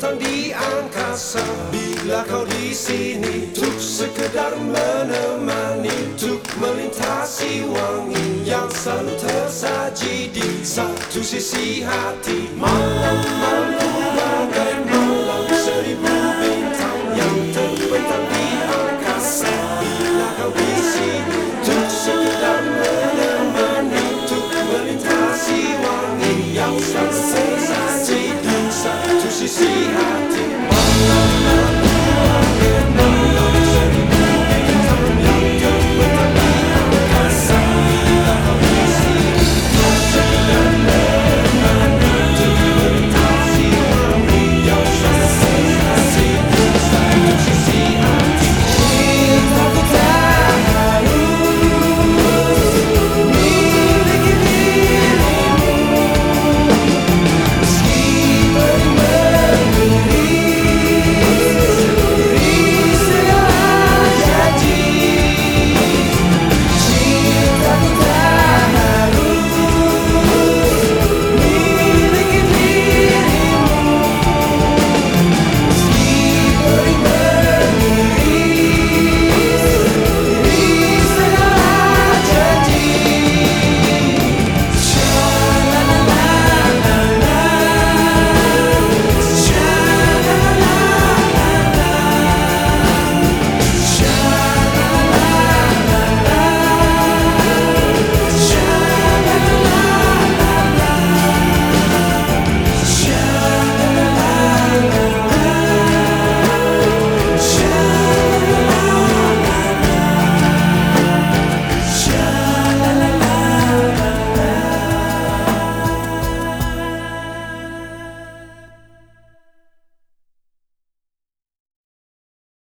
terbentang di angkasa. Bila kau di sini, untuk sekedar menemani, untuk melintasi wangi yang selalu tersaji di satu sisi hati. Malam-malam ku bagai malam seribu bintang yang terbentang di angkasa. Bila kau di sini, untuk sekedar menemani, untuk melintasi wangi yang selalu tersaji di satu sisi hati. Malam